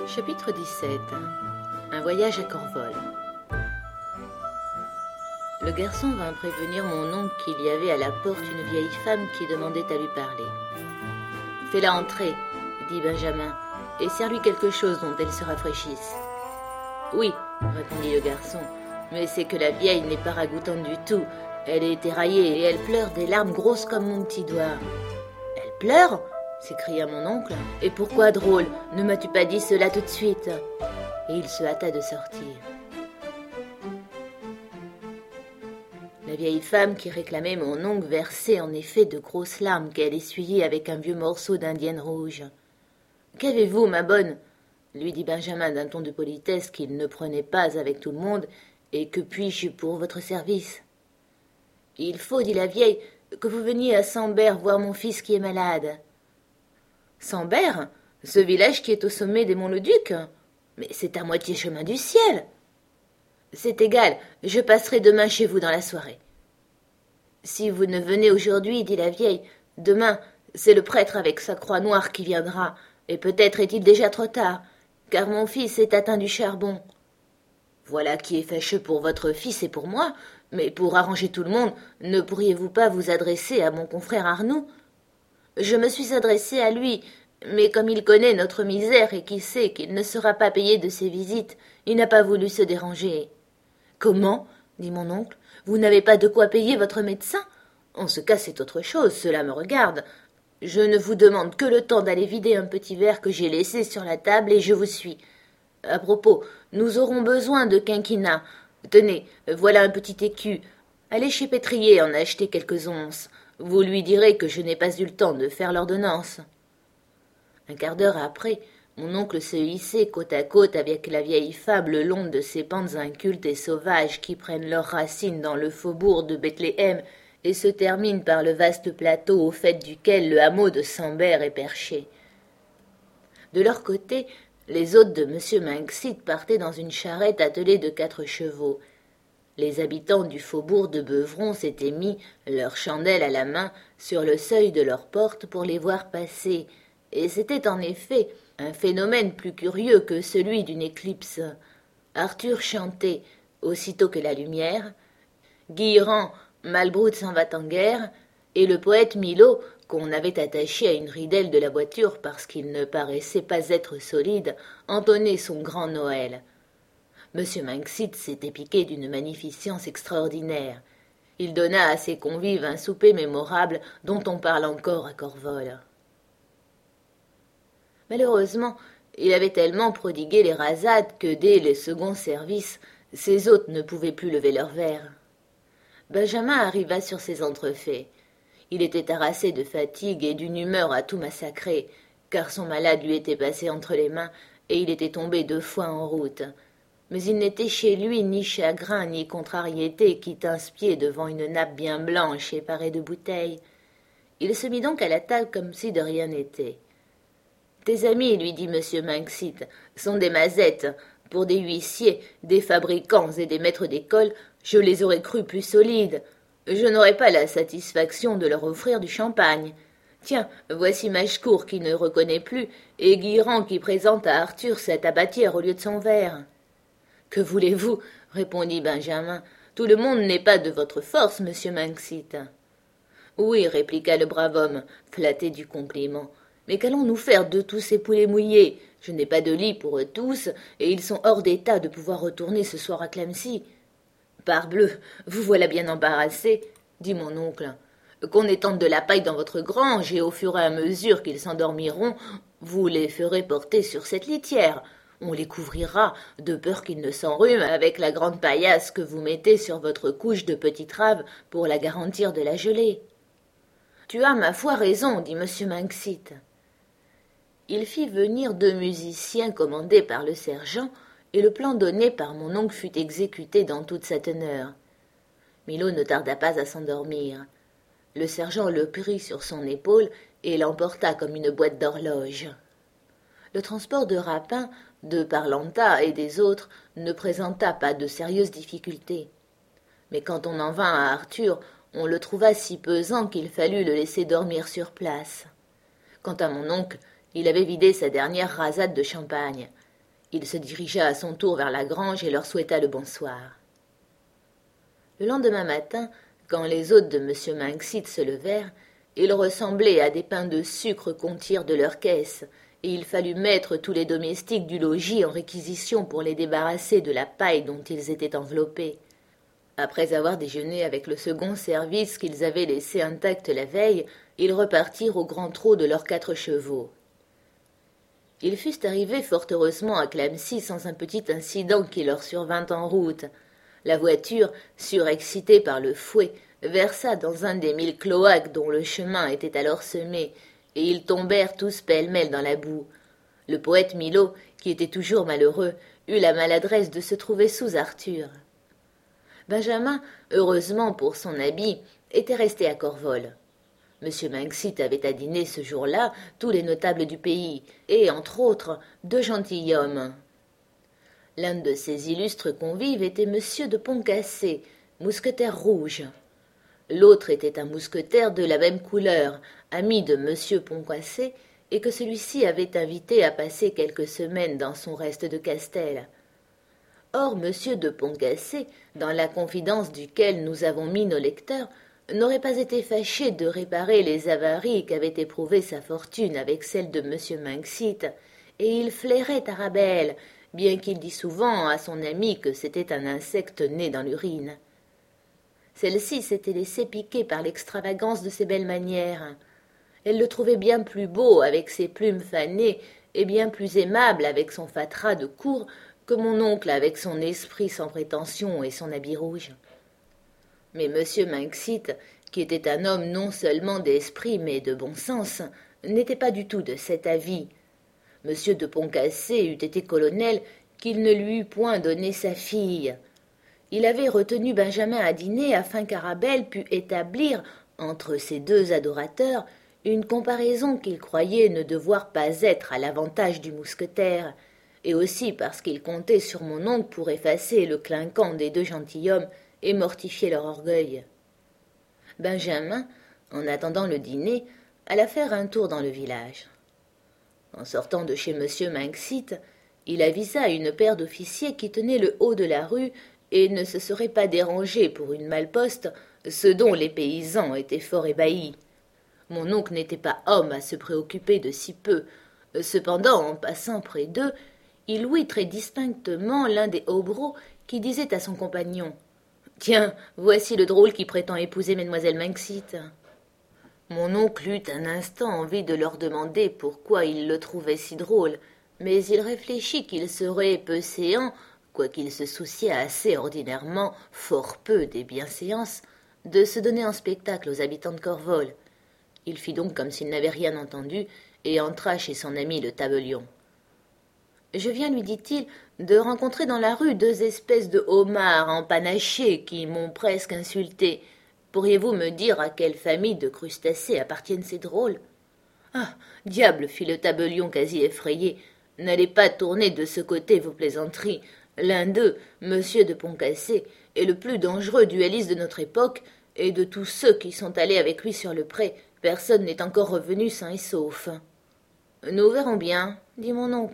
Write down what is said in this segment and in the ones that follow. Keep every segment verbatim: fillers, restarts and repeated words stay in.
Chapitre dix-sept. Un voyage à Corvol. Le garçon vint prévenir mon oncle qu'il y avait à la porte une vieille femme qui demandait à lui parler. « Fais-la entrer, » dit Benjamin, « et serre-lui quelque chose dont elle se rafraîchisse. »« Oui, » répondit le garçon, « mais c'est que la vieille n'est pas ragoûtante du tout. Elle est éraillée et elle pleure des larmes grosses comme mon petit doigt. »« Elle pleure ?» s'écria mon oncle. « Et pourquoi, drôle, ne m'as-tu pas dit cela tout de suite ?» Et il se hâta de sortir. La vieille femme qui réclamait mon oncle versait en effet de grosses larmes qu'elle essuyait avec un vieux morceau d'indienne rouge. « Qu'avez-vous, ma bonne ?» lui dit Benjamin d'un ton de politesse qu'il ne prenait pas avec tout le monde, « et que puis-je pour votre service ?»« Il faut, dit la vieille, que vous veniez à Sambert voir mon fils qui est malade. »« Sambert, ce village qui est au sommet des Monts-le-Duc ? Mais c'est à moitié chemin du ciel. »« C'est égal, je passerai demain chez vous dans la soirée. »« Si vous ne venez aujourd'hui, dit la vieille, demain, c'est le prêtre avec sa croix noire qui viendra, et peut-être est-il déjà trop tard, car mon fils est atteint du charbon. »« Voilà qui est fâcheux pour votre fils et pour moi, mais pour arranger tout le monde, ne pourriez-vous pas vous adresser à mon confrère Arnoux ? Je me suis adressé à lui, mais comme il connaît notre misère et qu'il sait qu'il ne sera pas payé de ses visites, il n'a pas voulu se déranger. »« Comment ? dit mon oncle. Vous n'avez pas de quoi payer votre médecin ? En ce cas, c'est autre chose, cela me regarde. Je ne vous demande que le temps d'aller vider un petit verre que j'ai laissé sur la table et je vous suis. À propos, nous aurons besoin de quinquina. Tenez, voilà un petit écu. Allez chez Pétrier en acheter quelques onces. Vous lui direz que je n'ai pas eu le temps de faire l'ordonnance. » Un quart d'heure après, mon oncle se hissait côte à côte avec la vieille femme le long de ces pentes incultes et sauvages qui prennent leurs racines dans le faubourg de Bethléem et se terminent par le vaste plateau au faîte duquel le hameau de Sambert est perché. De leur côté, les hôtes de M. Minxit partaient dans une charrette attelée de quatre chevaux. Les habitants du faubourg de Beuvron s'étaient mis, leurs chandelles à la main, sur le seuil de leur porte pour les voir passer, et c'était en effet un phénomène plus curieux que celui d'une éclipse. Arthur chantait, aussitôt que la lumière, Guilherand, Malbrough s'en va en guerre, et le poète Milhaud, qu'on avait attaché à une ridelle de la voiture parce qu'il ne paraissait pas être solide, entonnait son grand Noël. M. Minxit s'était piqué d'une magnificence extraordinaire. Il donna à ses convives un souper mémorable dont on parle encore à Corvol. Malheureusement, il avait tellement prodigué les rasades que dès les seconds services, ses hôtes ne pouvaient plus lever leur verre. Benjamin arriva sur ces entrefaits. Il était harassé de fatigue et d'une humeur à tout massacrer, car son malade lui était passé entre les mains et il était tombé deux fois en route. Mais il n'était chez lui ni chagrin ni contrariété qui tince-pied devant une nappe bien blanche et parée de bouteilles. Il se mit donc à la table comme si de rien n'était. « Tes amis, lui dit M. Minxit, sont des mazettes. Pour des huissiers, des fabricants et des maîtres d'école, je les aurais crus plus solides. Je n'aurais pas la satisfaction de leur offrir du champagne. Tiens, voici Machecourt qui ne reconnaît plus, et Guilherand qui présente à Arthur sa tabatière au lieu de son verre. »« Que voulez-vous ? répondit Benjamin. Tout le monde n'est pas de votre force, monsieur Minxit. »« Oui, répliqua le brave homme, flatté du compliment. Mais qu'allons-nous faire de tous ces poulets mouillés ? Je n'ai pas de lit pour eux tous, et ils sont hors d'état de pouvoir retourner ce soir à Clamecy. »« Parbleu, vous voilà bien embarrassé, dit mon oncle. Qu'on étende de la paille dans votre grange, et au fur et à mesure qu'ils s'endormiront, vous les ferez porter sur cette litière. On les couvrira, de peur qu'ils ne s'enrhument, avec la grande paillasse que vous mettez sur votre couche de petite rave pour la garantir de la gelée. »« Tu as, ma foi, raison, dit M. Minxit. » Il fit venir deux musiciens commandés par le sergent, et le plan donné par mon oncle fut exécuté dans toute sa teneur. Milhaud ne tarda pas à s'endormir. Le sergent le prit sur son épaule et l'emporta comme une boîte d'horloge. Le transport de Rapin, de Parlanta et des autres ne présenta pas de sérieuses difficultés. Mais quand on en vint à Arthur, on le trouva si pesant qu'il fallut le laisser dormir sur place. Quant à mon oncle, il avait vidé sa dernière rasade de champagne. Il se dirigea à son tour vers la grange et leur souhaita le bonsoir. Le lendemain matin, quand les hôtes de M. Minxit se levèrent, ils ressemblaient à des pains de sucre qu'on tire de leur caisse, et il fallut mettre tous les domestiques du logis en réquisition pour les débarrasser de la paille dont ils étaient enveloppés. Après avoir déjeuné avec le second service qu'ils avaient laissé intact la veille, ils repartirent au grand trot de leurs quatre chevaux. Ils fussent arrivés fort heureusement à Clamecy sans un petit incident qui leur survint en route. La voiture, surexcitée par le fouet, versa dans un des mille cloaques dont le chemin était alors semé, et ils tombèrent tous pêle-mêle dans la boue. Le poète Milhaud, qui était toujours malheureux, eut la maladresse de se trouver sous Arthur. Benjamin, heureusement pour son habit, était resté à Corvol. M. Minxit avait à dîner ce jour-là tous les notables du pays, et, entre autres, deux gentilshommes. L'un de ces illustres convives était M. de Poncassé, mousquetaire rouge. L'autre était un mousquetaire de la même couleur, ami de M. Poncassé, et que celui-ci avait invité à passer quelques semaines dans son reste de Castel. Or, M. de Poncassé, dans la confidence duquel nous avons mis nos lecteurs, n'aurait pas été fâché de réparer les avaries qu'avait éprouvées sa fortune avec celle de M. Minxit, et il flairait Arabelle, bien qu'il dît souvent à son ami que c'était un insecte né dans l'urine. Celle-ci s'était laissée piquer par l'extravagance de ses belles manières. Elle le trouvait bien plus beau avec ses plumes fanées et bien plus aimable avec son fatras de cour que mon oncle avec son esprit sans prétention et son habit rouge. Mais M. Minxit, qui était un homme non seulement d'esprit mais de bon sens, n'était pas du tout de cet avis. M. de Poncassé eût été colonel qu'il ne lui eût point donné sa fille. Il avait retenu Benjamin à dîner afin qu'Arabelle pût établir, entre ces deux adorateurs, une comparaison qu'il croyait ne devoir pas être à l'avantage du mousquetaire, et aussi parce qu'il comptait sur mon oncle pour effacer le clinquant des deux gentilshommes et mortifier leur orgueil. Benjamin, en attendant le dîner, alla faire un tour dans le village. En sortant de chez M. Minxit, il avisa une paire d'officiers qui tenaient le haut de la rue et ne se seraient pas dérangés pour une malposte, ce dont les paysans étaient fort ébahis. Mon oncle n'était pas homme à se préoccuper de si peu. Cependant, en passant près d'eux, il ouït très distinctement l'un des hobereaux qui disait à son compagnon « Tiens, voici le drôle qui prétend épouser mademoiselle Minxit. » Mon oncle eut un instant envie de leur demander pourquoi il le trouvait si drôle, mais il réfléchit qu'il serait peu séant, quoiqu'il se souciât assez ordinairement, fort peu des bienséances, de se donner en spectacle aux habitants de Corvol. Il fit donc comme s'il n'avait rien entendu et entra chez son ami le tabellion. « Je viens, lui dit-il, de rencontrer dans la rue deux espèces de homards empanachés qui m'ont presque insulté. Pourriez-vous me dire à quelle famille de crustacés appartiennent ces drôles ?»« Ah, diable, fit le tabellion quasi effrayé, n'allez pas tourner de ce côté vos plaisanteries. L'un d'eux, Monsieur de Poncassé, est le plus dangereux duelliste de notre époque, et de tous ceux qui sont allés avec lui sur le pré, personne n'est encore revenu sain et sauf. »« Nous verrons bien, dit mon oncle. »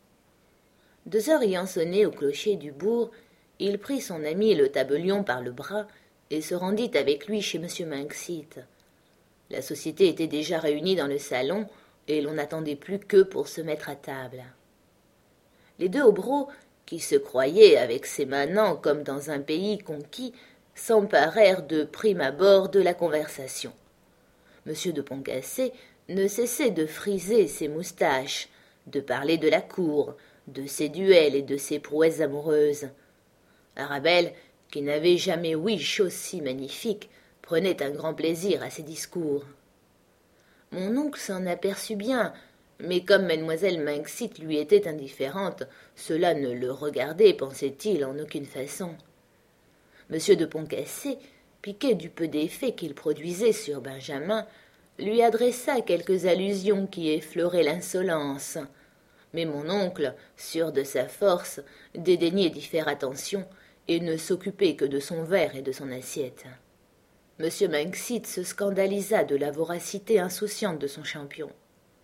Deux heures ayant sonné au clocher du bourg, il prit son ami le tabellion par le bras et se rendit avec lui chez M. Minxit. La société était déjà réunie dans le salon, et l'on n'attendait plus qu'eux pour se mettre à table. Les deux hobereaux, qui se croyaient avec ces manants comme dans un pays conquis, s'emparèrent de prime abord de la conversation. M. de Poncassé ne cessait de friser ses moustaches, de parler de la cour, de ses duels et de ses prouesses amoureuses. Arabelle, qui n'avait jamais ouï chose si magnifique, prenait un grand plaisir à ses discours. Mon oncle s'en aperçut bien, mais comme mademoiselle Minxit lui était indifférente, cela ne le regardait, pensait-il, en aucune façon. M. de Poncassé, piqué du peu d'effet qu'il produisait sur Benjamin, lui adressa quelques allusions qui effleuraient l'insolence. Mais mon oncle, sûr de sa force, dédaignait d'y faire attention et ne s'occupait que de son verre et de son assiette. M. Minxit se scandalisa de la voracité insouciante de son champion.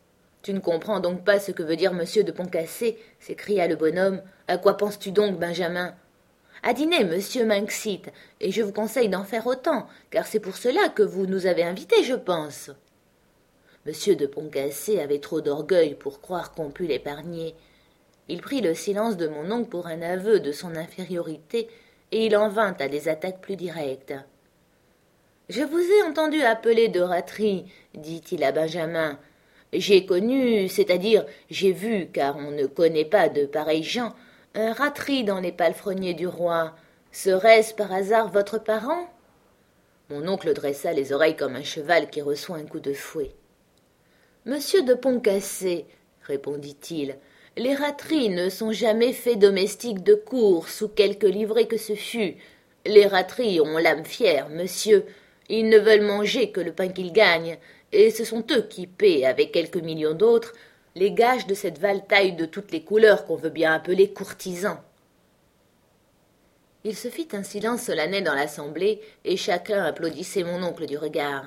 Tu ne comprends donc pas ce que veut dire monsieur de Poncassé, s'écria le bonhomme. À quoi penses-tu donc, Benjamin? À dîner, monsieur Minxit, et je vous conseille d'en faire autant, car c'est pour cela que vous nous avez invités, je pense. Monsieur de Poncassé avait trop d'orgueil pour croire qu'on pût l'épargner. Il prit le silence de mon oncle pour un aveu de son infériorité, et il en vint à des attaques plus directes. « Je vous ai entendu appeler de raterie, dit-il à Benjamin. J'ai connu, c'est-à-dire j'ai vu, car on ne connaît pas de pareils gens, un raterie dans les palefreniers du roi. Serait-ce par hasard votre parent ?» Mon oncle dressa les oreilles comme un cheval qui reçoit un coup de fouet. « Monsieur de Poncassé, répondit-il, les rateries ne sont jamais faits domestiques de cour, sous quelque livrée que ce fût. Les rateries ont l'âme fière, monsieur. Ils ne veulent manger que le pain qu'ils gagnent, et ce sont eux qui paient, avec quelques millions d'autres, les gages de cette valetaille de toutes les couleurs qu'on veut bien appeler courtisans. » Il se fit un silence solennel dans l'assemblée, et chacun applaudissait mon oncle du regard.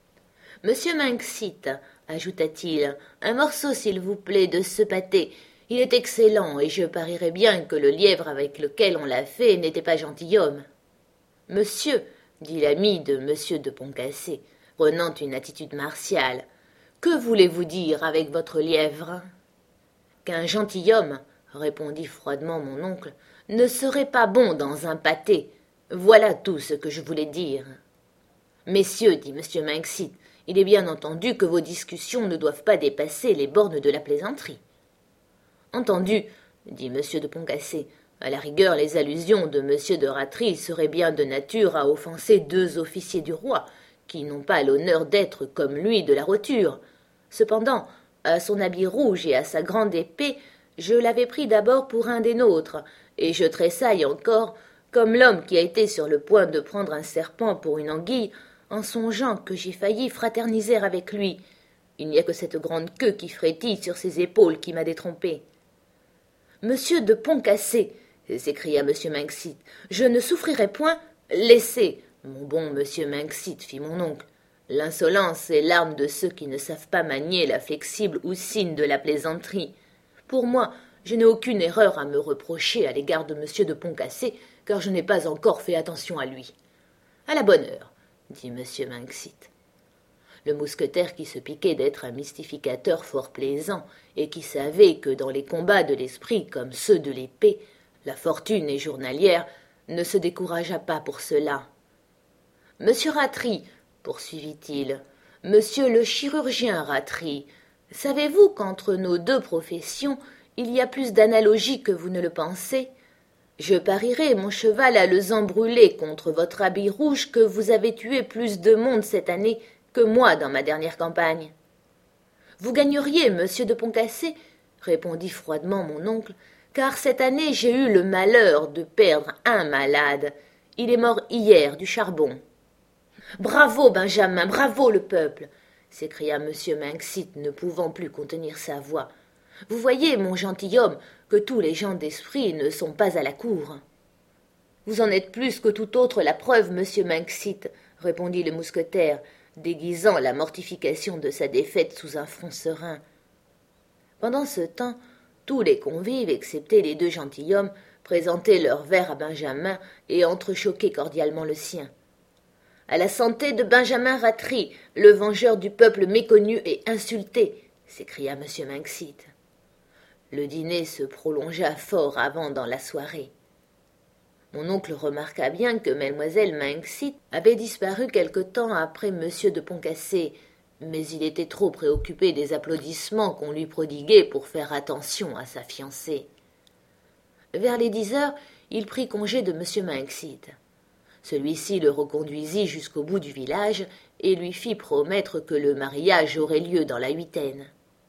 « Monsieur Minxit, ajouta-t-il, un morceau, s'il vous plaît, de ce pâté. Il est excellent, et je parierais bien que le lièvre avec lequel on l'a fait n'était pas gentilhomme. »« Monsieur, dit l'ami de monsieur de Poncassé, prenant une attitude martiale, que voulez-vous dire avec votre lièvre ? » Qu'un gentilhomme, répondit froidement mon oncle, ne serait pas bon dans un pâté. Voilà tout ce que je voulais dire. Messieurs, dit monsieur Minxit, il est bien entendu que vos discussions ne doivent pas dépasser les bornes de la plaisanterie. Entendu, dit monsieur de Poncassé, à la rigueur les allusions de monsieur de Raterie seraient bien de nature à offenser deux officiers du roi, qui n'ont pas l'honneur d'être comme lui de la roture. Cependant, à son habit rouge et à sa grande épée, je l'avais pris d'abord pour un des nôtres, et je tressaille encore, comme l'homme qui a été sur le point de prendre un serpent pour une anguille, en songeant que j'ai failli fraterniser avec lui. Il n'y a que cette grande queue qui frétille sur ses épaules qui m'a détrompé. « Monsieur de Poncassé, s'écria monsieur Minxit, je ne souffrirai point. Laissez, mon bon monsieur Minxit, fit mon oncle. L'insolence est l'arme de ceux qui ne savent pas manier la flexible houssine de la plaisanterie. Pour moi, je n'ai aucune erreur à me reprocher à l'égard de monsieur de Poncassé, car je n'ai pas encore fait attention à lui. À la bonne heure, dit monsieur Minxit. Le mousquetaire qui se piquait d'être un mystificateur fort plaisant et qui savait que dans les combats de l'esprit comme ceux de l'épée, la fortune est journalière, ne se découragea pas pour cela. « Monsieur Raterie, poursuivit-il, monsieur le chirurgien Raterie, savez-vous qu'entre nos deux professions, il y a plus d'analogie que vous ne le pensez ? Je parierais mon cheval à le sang brûlé contre votre habit rouge que vous avez tué plus de monde cette année que moi dans ma dernière campagne. »« Vous gagneriez, monsieur de Poncassé, répondit froidement mon oncle, car cette année j'ai eu le malheur de perdre un malade. Il est mort hier du charbon. »« Bravo, Benjamin, bravo le peuple !» s'écria monsieur Minxit, ne pouvant plus contenir sa voix. « Vous voyez, mon gentilhomme, que tous les gens d'esprit ne sont pas à la cour. »« Vous en êtes plus que tout autre la preuve, monsieur Minxit, » répondit le mousquetaire, déguisant la mortification de sa défaite sous un front serein. Pendant ce temps, tous les convives, excepté les deux gentilshommes, présentaient leur verre à Benjamin et entrechoquaient cordialement le sien. « À la santé de Benjamin Raterie, le vengeur du peuple méconnu et insulté !» s'écria monsieur Minxit. Le dîner se prolongea fort avant dans la soirée. Mon oncle remarqua bien que mademoiselle Minxit avait disparu quelque temps après monsieur de Poncassé, mais il était trop préoccupé des applaudissements qu'on lui prodiguait pour faire attention à sa fiancée. Vers les dix heures, il prit congé de monsieur Minxit. Celui-ci le reconduisit jusqu'au bout du village et lui fit promettre que le mariage aurait lieu dans la huitaine.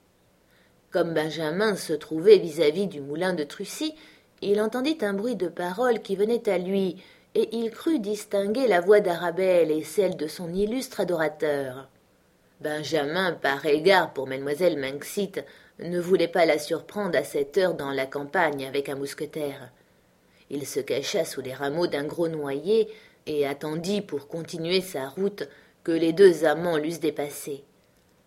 Comme Benjamin se trouvait vis-à-vis du moulin de Trucy, il entendit un bruit de paroles qui venait à lui, et il crut distinguer la voix d'Arabelle et celle de son illustre adorateur. Benjamin, par égard pour mademoiselle Minxit, ne voulait pas la surprendre à cette heure dans la campagne avec un mousquetaire. Il se cacha sous les rameaux d'un gros noyer et attendit pour continuer sa route que les deux amants l'eussent dépassé.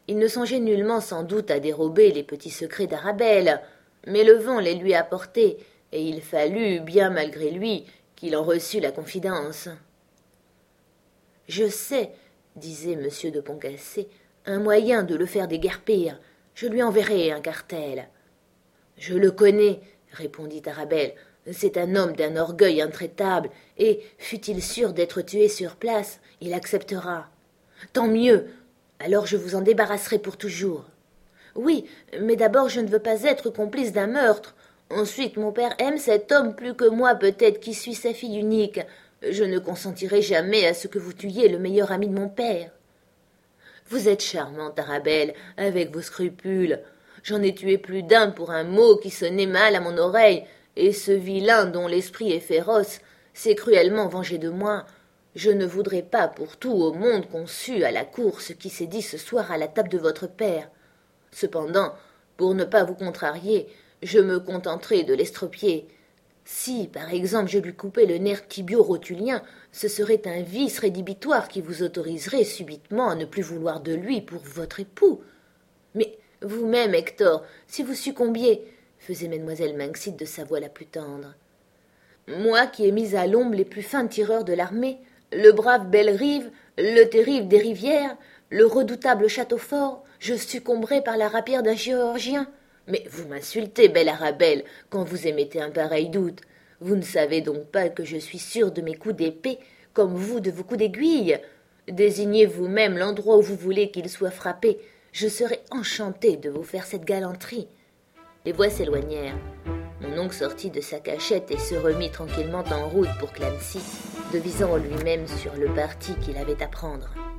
Il ne songeait nullement sans doute à dérober les petits secrets d'Arabelle, mais le vent les lui apportait, et il fallut, bien malgré lui, qu'il en reçût la confidence. « Je sais, disait M. de Poncassé, un moyen de le faire déguerpir. Je lui enverrai un cartel. »« Je le connais, répondit Arabelle. C'est un homme d'un orgueil intraitable, et, fût-il sûr d'être tué sur place, il acceptera. Tant mieux, alors je vous en débarrasserai pour toujours. Oui, mais d'abord je ne veux pas être complice d'un meurtre. Ensuite, mon père aime cet homme plus que moi, peut-être, qui suis sa fille unique. Je ne consentirai jamais à ce que vous tuiez le meilleur ami de mon père. Vous êtes charmante, Arabelle, avec vos scrupules. J'en ai tué plus d'un pour un mot qui sonnait mal à mon oreille, et ce vilain dont l'esprit est féroce s'est cruellement vengé de moi. Je ne voudrais pas pour tout au monde qu'on sût à la cour ce qui s'est dit ce soir à la table de votre père. Cependant, pour ne pas vous contrarier, je me contenterai de l'estropier. Si, par exemple, je lui coupais le nerf tibio-rotulien, ce serait un vice rédhibitoire qui vous autoriserait subitement à ne plus vouloir de lui pour votre époux. Mais vous-même, Hector, si vous succombiez, faisait mademoiselle Minxit de sa voix la plus tendre. Moi qui ai mis à l'ombre les plus fins tireurs de l'armée, le brave Bellerive, le terrible des rivières, le redoutable Châteaufort, je succomberais par la rapière d'un chirurgien. Mais vous m'insultez, belle Arabelle, quand vous émettez un pareil doute. Vous ne savez donc pas que je suis sûre de mes coups d'épée, comme vous de vos coups d'aiguille. Désignez vous-même l'endroit où vous voulez qu'il soit frappé. Je serai enchantée de vous faire cette galanterie. Les voix s'éloignèrent. Mon oncle sortit de sa cachette et se remit tranquillement en route pour Clamecy, devisant en lui-même sur le parti qu'il avait à prendre.